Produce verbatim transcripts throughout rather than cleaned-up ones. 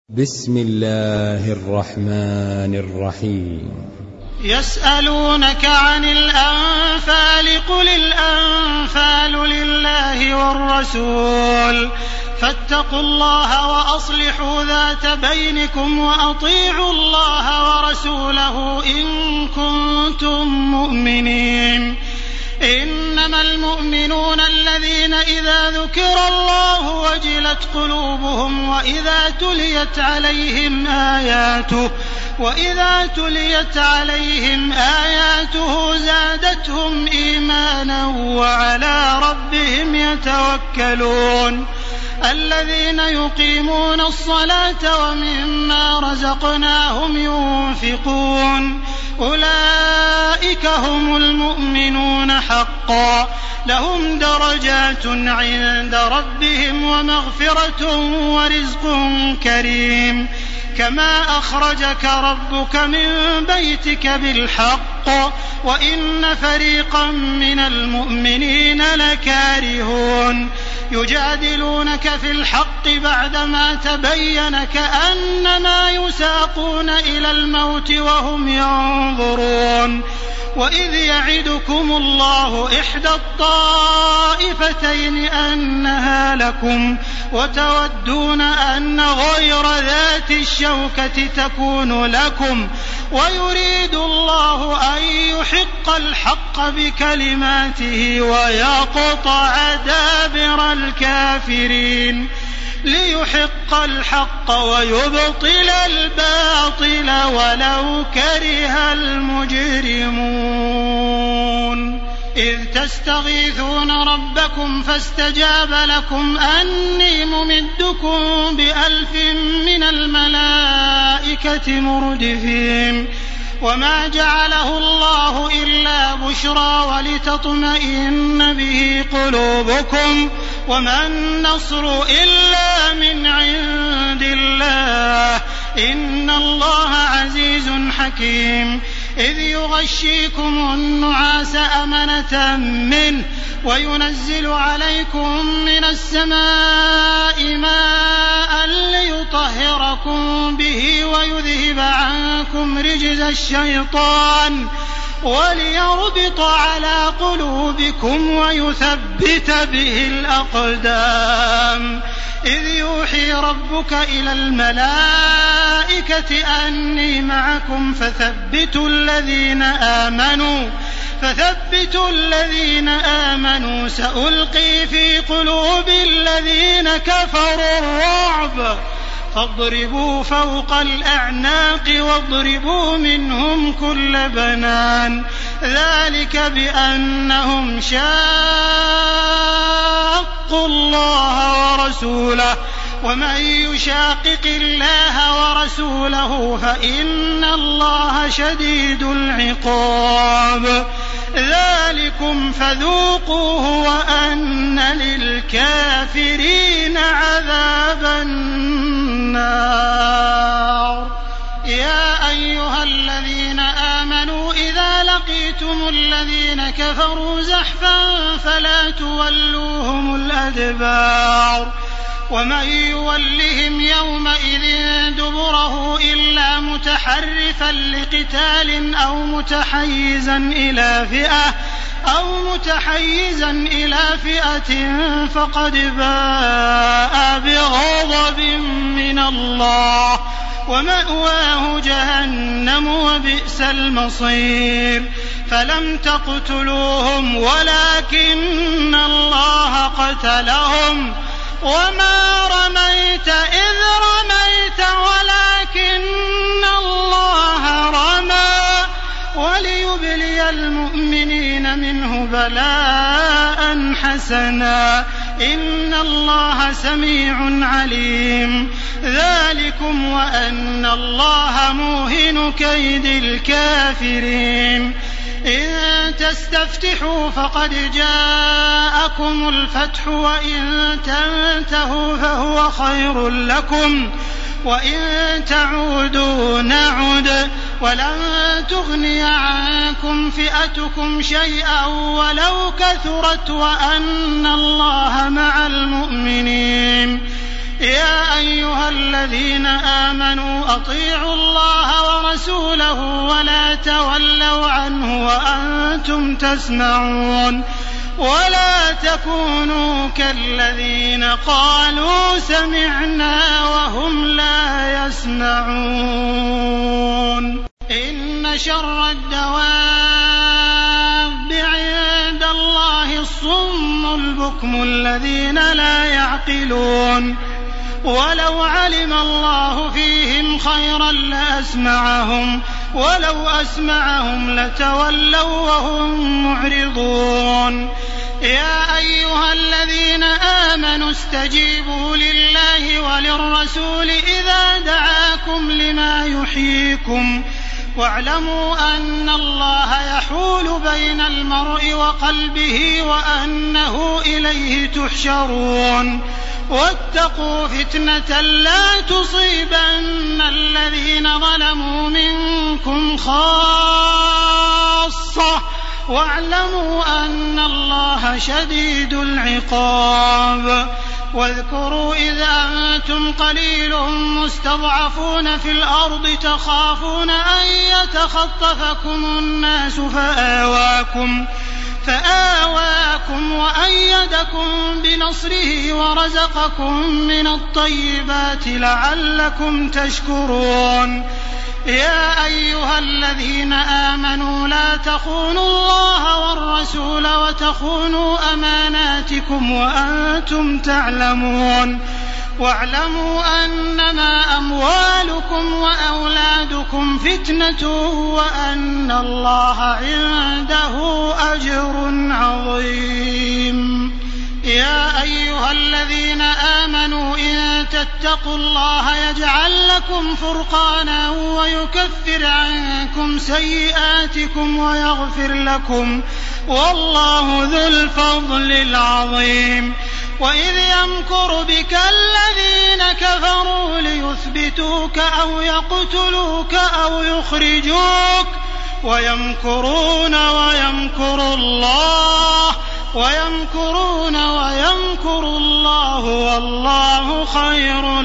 بسم الله الرحمن الرحيم. يسألونك عن الأنفال قل الأنفال لله والرسول فاتقوا الله وأصلحوا ذات بينكم وأطيعوا الله ورسوله إن كنتم مؤمنين. إنما المؤمنون الذين إذا ذكر الله وجلت قلوبهم وإذا تليت عليهم آياته وإذا تليت عليهم آياته زادتهم إيمانا وعلى ربهم يتوكلون. الذين يقيمون الصلاة ومما رزقناهم ينفقون أولئك هم المؤمنون حقا لهم درجات عند ربهم ومغفرة ورزق كريم. كما أخرجك ربك من بيتك بالحق وإن فريقا من المؤمنين لكارهون. يجادلونك في الحق بعدما تبين كأنما يساقون إلى الموت وهم ينظرون. وإذ يعدكم الله إحدى الطائفتين أنها لكم وتودون أن غير ذات الشوكة تكون لكم ويريد الله أن يحق الحق بكلماته ويقطع دابر الكافرين ليحق الحق ويبطل الباطل ولو كره المجرمون. إذ تستغيثون ربكم فاستجاب لكم أني ممدكم بألف من الملائكة مردفين. وما جعله الله إلا بشرى ولتطمئن به قلوبكم وما النصر إلا من عند الله إن الله عزيز حكيم. إذ يغشيكم النعاس أمنة منه وينزل عليكم من السماء ماء ليطهركم به ويذهب عنكم رجز الشيطان وليربط على قلوبكم ويثبت به الأقدام. إذ يوحي ربك إلى الملائكة أني معكم فثبتوا الذين آمنوا فثبتوا الذين آمنوا سألقي في قلوب الذين كفروا الرعب فاضربوا فوق الأعناق واضربوا منهم كل بنان. ذلك بأنهم شاقوا الله ورسوله ومن يشاقق الله ورسوله فإن الله شديد العقاب. ذلكم فذوقوه وأن للكافرين عذاب النار. يا أيها الذين آمنوا إذا لقيتم الذين كفروا زحفا فلا تولوهم الأدبار. ومن يولهم يومئذ دبره إلا متحرفا لقتال أو متحيزا إلى فئة أو متحيزا إلى فئة فقد باء بغضب من الله ومأواه جهنم وبئس المصير. فلم تقتلوهم ولكن الله قتلهم وما رميت إذ رميت ولكن الله رمى وليبلي المؤمنين منه بلاء حسنا إن الله سميع عليم. ذلكم وأن الله موهن كيد الكافرين. إن تستفتحوا فقد جاءكم الفتح وإن تنتهوا فهو خير لكم وإن تعودوا نعد ولن تغني عنكم فئتكم شيئا ولو كثرت وأن الله مع المؤمنين. يا أيها الذين آمنوا أطيعوا الله ورسوله ولا تولوا عنه وأنتم تسمعون ولا تكونوا كالذين قالوا سمعنا وهم لا يسمعون إن شر الدواب عند الله الصم البكم الذين لا يعقلون ولو علم الله فيهم خيرا لأسمعهم ولو أسمعهم لتولوا وهم معرضون يا أيها الذين آمنوا استجيبوا لله وللرسول إذا دعاكم لما يحييكم واعلموا أن الله يحول بين المرء وقلبه وأنه إليه تحشرون واتقوا فتنة لا تصيبن الذين ظلموا منكم خاصة واعلموا أن الله شديد العقاب واذكروا إذ أنتم قليل مستضعفون في الأرض تخافون أن يتخطفكم الناس فآواكم فآواكم وأيدكم بنصره ورزقكم من الطيبات لعلكم تشكرون يا أيها الذين آمنوا لا تخونوا الله والرسول وتخونوا أماناتكم وأنتم تعلمون واعلموا أنما أموالكم وأولادكم فتنة وأن الله عنده أجر عظيم يا أيها الذين آمنوا إن تتقوا الله يجعل لكم فرقانا ويكفر عنكم سيئاتكم ويغفر لكم والله ذو الفضل العظيم وإذ يمكر بك الذين كفروا ليثبتوك أو يقتلوك أو يخرجوك ويمكرون ويمكر الله ويمكرون ويمكر الله والله خير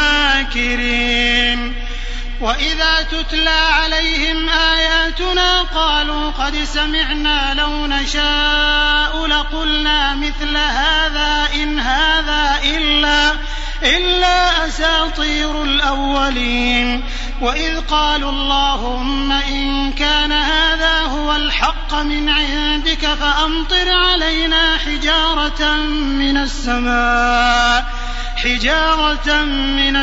الماكرين وإذا تتلى عليهم آياتنا قالوا قد سمعنا لو نشاء لقلنا مثل هذا إن هذا إلا إلا أساطير الأولين وإذ قالوا اللهم إن كان هذا هو الحق من عندك فأمطر علينا حجارة من السماء حجارة من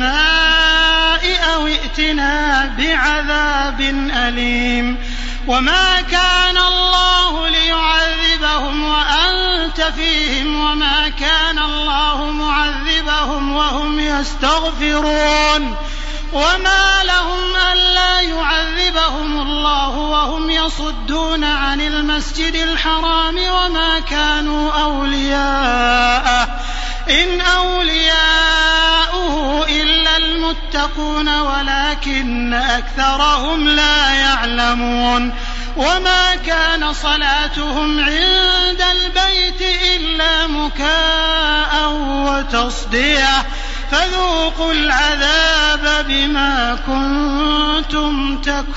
السماء أو ائتنا بعذاب أليم وما كان الله ليعذبهم وأنت فيهم وما كان الله معذبهم وهم يستغفرون وما لهم ألا يعذبهم الله وهم يصدون عن المسجد الحرام وما كانوا أولياءه إن أولياؤه إلا المتقون ولكن أكثرهم لا يعلمون وما كان صلاتهم عند البيت إلا مكاء وتصدية فذوقوا العذاب بما كنتم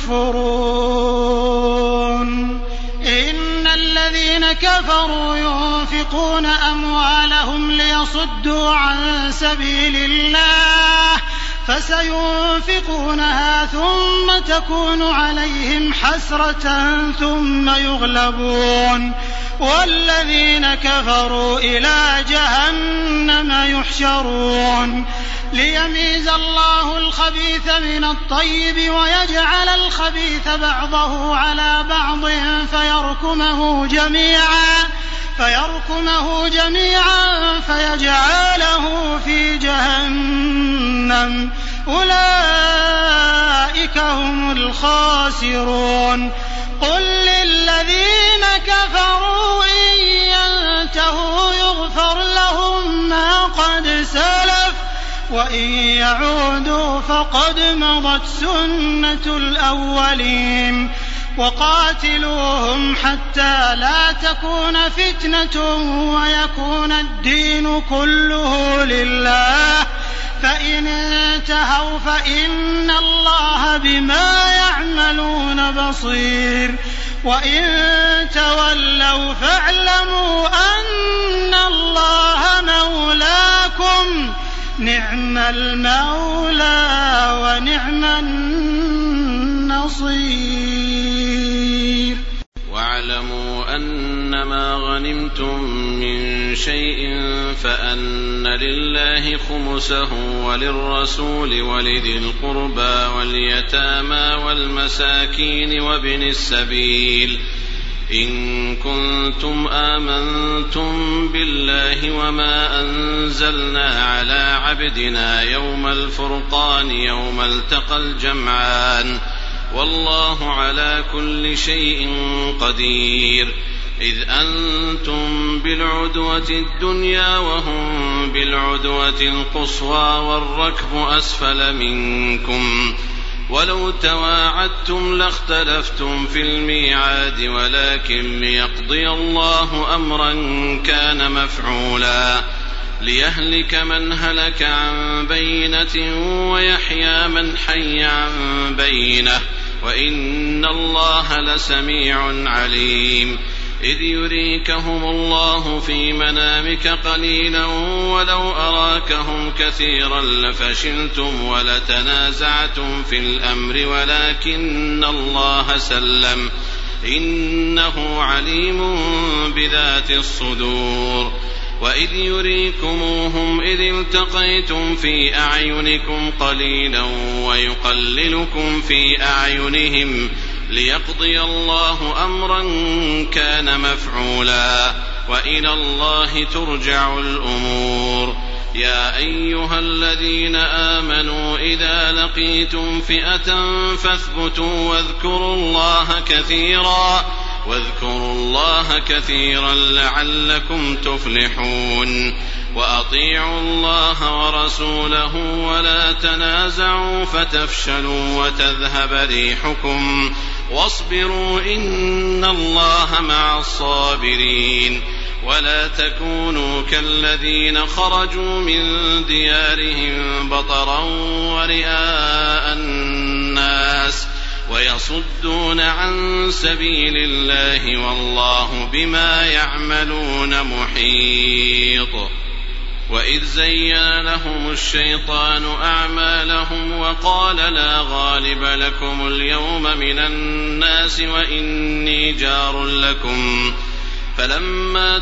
تكفرون إن الذين كفروا ينفقون أموالهم ليصدوا عن سبيل الله فسينفقونها ثم تكون عليهم حسرة ثم يغلبون والذين كفروا إلى جهنم يحشرون ليميز الله الخبيث من الطيب ويجعل الخبيث بعضه على بعض فيركمه جميعا فيركمه جميعا فيجعله في جهنم أولئك هم الخاسرون قل للذين كفروا إن ينتهوا يغفر لهم ما قد سلف وإن يعودوا فقد مضت سنة الأولين وقاتلوهم حتى لا تكون فتنة ويكون الدين كله لله فإن انتهوا فإن الله بما يعملون بصير وإن تولوا فاعلموا أن الله مولاكم نعم المولى ونعم النصير. واعلموا أنما غنمتم من شيء فأن لله خمسه وللرسول ولذي القربى واليتامى والمساكين وابن السبيل إن كنتم آمنتم بالله وما أنزلنا على عبدنا يوم الفرقان يوم التقى الجمعان والله على كل شيء قدير. إذ أنتم بالعدوة الدنيا وهم بالعدوة القصوى والركب أسفل منكم ولو تواعدتم لاختلفتم في الميعاد ولكن ليقضي الله أمرا كان مفعولا ليهلك من هلك عن بينة ويحيى من حي عن بينة وإن الله لسميع عليم. إذ يريكهم الله في منامك قليلا ولو أراكهم كثيرا لفشلتم ولتنازعتم في الأمر ولكن الله سلم إنه عليم بذات الصدور. وإذ يريكموهم إذ التقيتم في أعينكم قليلا ويقللكم في أعينهم ليقضي الله أمرا كان مفعولا وإلى الله ترجع الأمور. يا أيها الذين آمنوا إذا لقيتم فئة فاثبتوا واذكروا الله كثيرا واذكروا الله كثيرا لعلكم تفلحون. وأطيعوا الله ورسوله ولا تنازعوا فتفشلوا وتذهب ريحكم واصبروا إن الله مع الصابرين. ولا تكونوا كالذين خرجوا من ديارهم بطرا ورئاء الناس ويصدون عن سبيل الله والله بما يعملون محيط. وإذ زين لهم الشيطان أعمالهم وقال لا غالب لكم اليوم من الناس وإني جار لكم فلما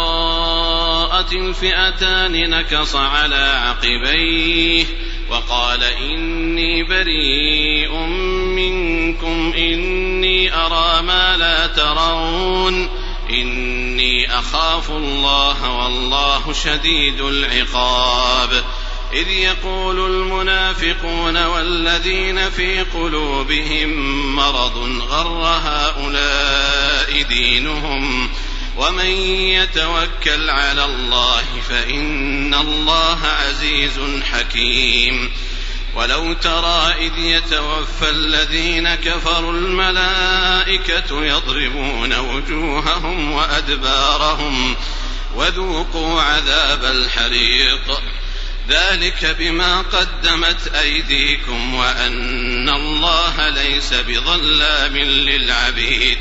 تراءت الفئتان نكص على عقبيه وقال إني بريء منكم إني أرى ما لا ترون إني أخاف الله والله شديد العقاب. إذ يقول المنافقون والذين في قلوبهم مرض غر هؤلاء دينهم ومن يتوكل على الله فإن الله عزيز حكيم. ولو ترى إذ يتوفى الذين كفروا الملائكة يضربون وجوههم وأدبارهم وذوقوا عذاب الحريق ذلك بما قدمت أيديكم وأن الله ليس بظلام للعبيد.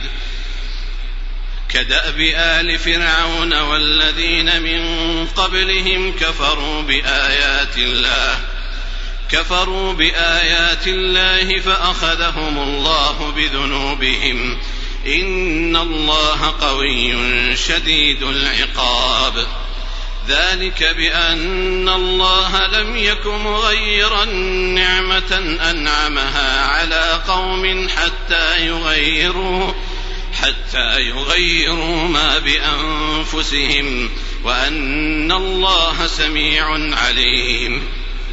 كدأب آل فرعون والذين من قبلهم كفروا بآيات الله كفروا بآيات الله فأخذهم الله بذنوبهم إن الله قوي شديد العقاب. ذلك بأن الله لم يك مغيرا نعمة أنعمها على قوم حتى يغيروا حتى يغيروا ما بأنفسهم وأن الله سميع عليم.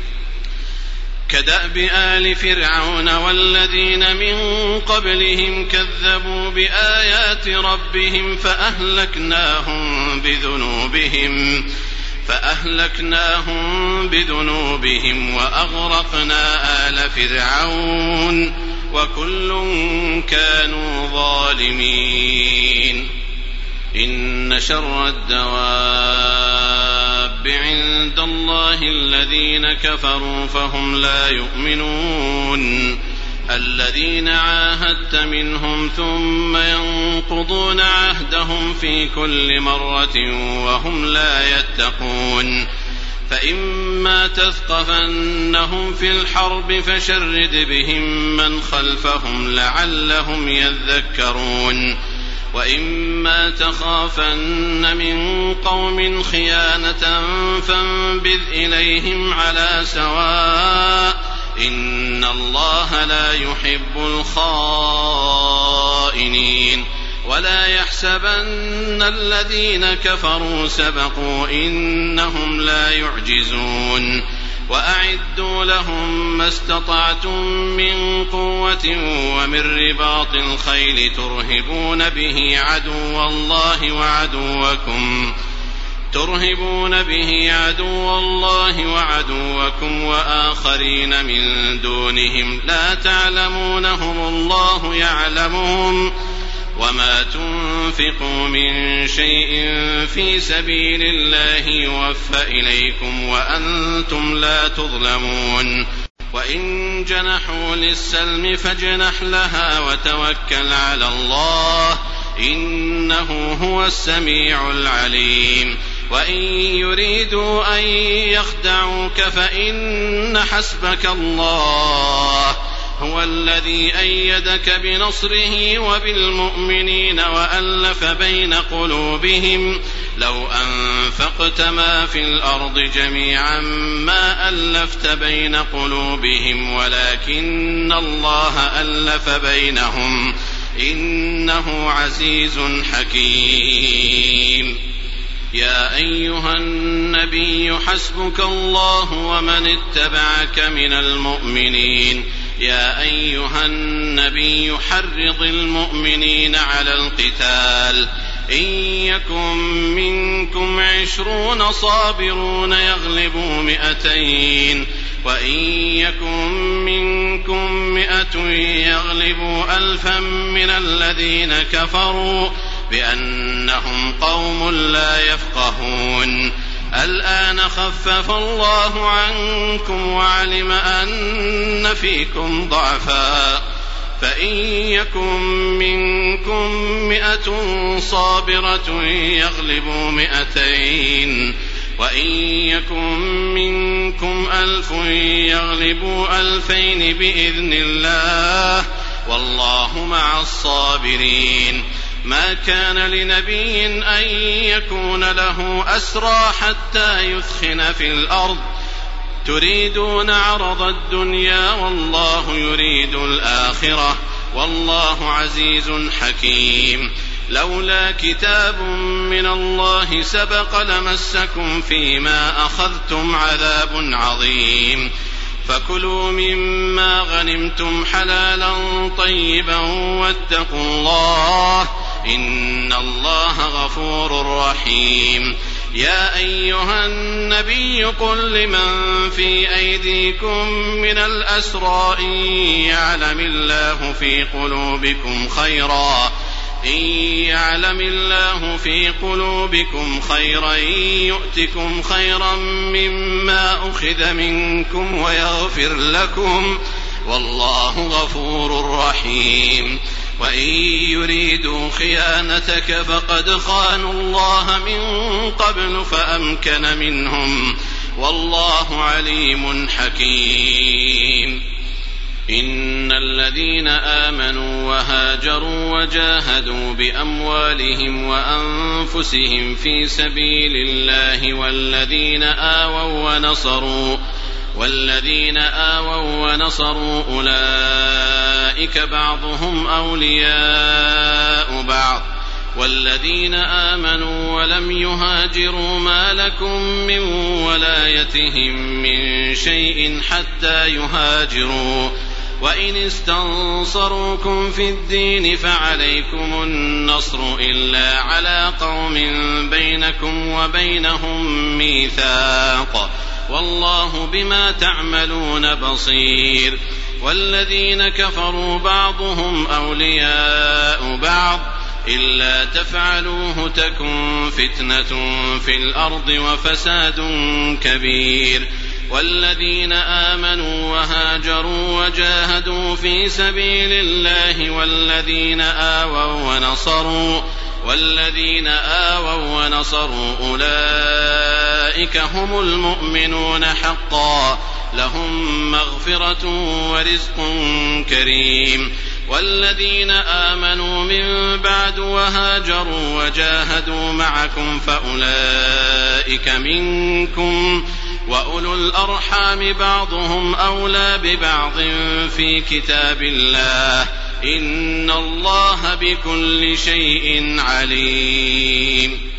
كدأب آل فرعون والذين من قبلهم كذبوا بآيات ربهم فأهلكناهم بذنوبهم فأهلكناهم بذنوبهم وأغرقنا آل فرعون وكل كانوا ظالمين. إن شر الدواب عند الله الذين كفروا فهم لا يؤمنون. الذين عاهدت منهم ثم ينقضون عهدهم في كل مرة وهم لا يتقون. فإما تثقفنهم في الحرب فشرد بهم من خلفهم لعلهم يذكرون. وإما تخافن من قوم خيانة فانبذ إليهم على سواء إن الله لا يحب الخائنين. ولا يحسبن الذين كفروا سبقوا إنهم لا يعجزون. وأعدوا لهم ما استطعتم من قوة ومن رباط الخيل ترهبون به عدو الله وعدوكم ترهبون به عدو الله وعدوكم وآخرين من دونهم لا تعلمونهم الله يعلمهم. وما تنفقوا من شيء في سبيل الله يوفى إليكم وأنتم لا تظلمون. وإن جنحوا للسلم فاجنح لها وتوكل على الله إنه هو السميع العليم. وإن يريدوا أن يخدعوك فإن حسبك الله هو الذي أيدك بنصره وبالمؤمنين وألف بين قلوبهم. لو أنفقت ما في الأرض جميعا ما ألفت بين قلوبهم ولكن الله ألف بينهم إنه عزيز حكيم. يا أيها النبي حسبك الله ومن اتبعك من المؤمنين. يا أيها النبي حرض المؤمنين على القتال. إن يكن منكم عشرون صابرون يغلبوا مئتين وإن يكن منكم مئة يغلبوا ألفا من الذين كفروا بأنهم قوم لا يفقهون. الآن خفف الله عنكم وعلم أن فيكم ضعفا فإن يكن منكم مئة صابرة يغلبوا مئتين وإن يكن منكم ألف يغلبوا ألفين بإذن الله والله مع الصابرين. ما كان لنبي أن يكون له أسرى حتى يثخن في الأرض تريدون عرض الدنيا والله يريد الآخرة والله عزيز حكيم. لولا كتاب من الله سبق لمسكم فيما أخذتم عذاب عظيم. فكلوا مما غنمتم حلالا طيبا واتقوا الله إن الله غفور رحيم. يا أيها النبي قل لمن في أيديكم من الأسرى إن يعلم الله في قلوبكم خيرا إن يعلم الله في قلوبكم خيرا يؤتكم خيرا مما أخذ منكم ويغفر لكم والله غفور رحيم. وإن يريدوا خيانتك فقد خانوا الله من قبل فأمكن منهم والله عليم حكيم. إن الذين آمنوا وهاجروا وجاهدوا بأموالهم وأنفسهم في سبيل الله والذين آووا ونصروا والذين آووا ونصروا أولئك بعضهم أولياء بعض والذين آمنوا ولم يهاجروا ما لكم من ولايتهم من شيء حتى يهاجروا وإن استنصروكم في الدين فعليكم النصر إلا على قوم بينكم وبينهم ميثاق والله بما تعملون بصير والذين كفروا بعضهم أولياء بعض إلا تفعلوه تكن فتنة في الأرض وفساد كبير والذين آمنوا وهاجروا وجاهدوا في سبيل الله والذين آووا ونصروا والذين آووا ونصروا أولئك هم المؤمنون حقا لهم مغفرة ورزق كريم والذين آمنوا من بعد وهاجروا وجاهدوا معكم فأولئك منكم وأولو الأرحام بعضهم أولى ببعض في كتاب الله إن الله بكل شيء عليم.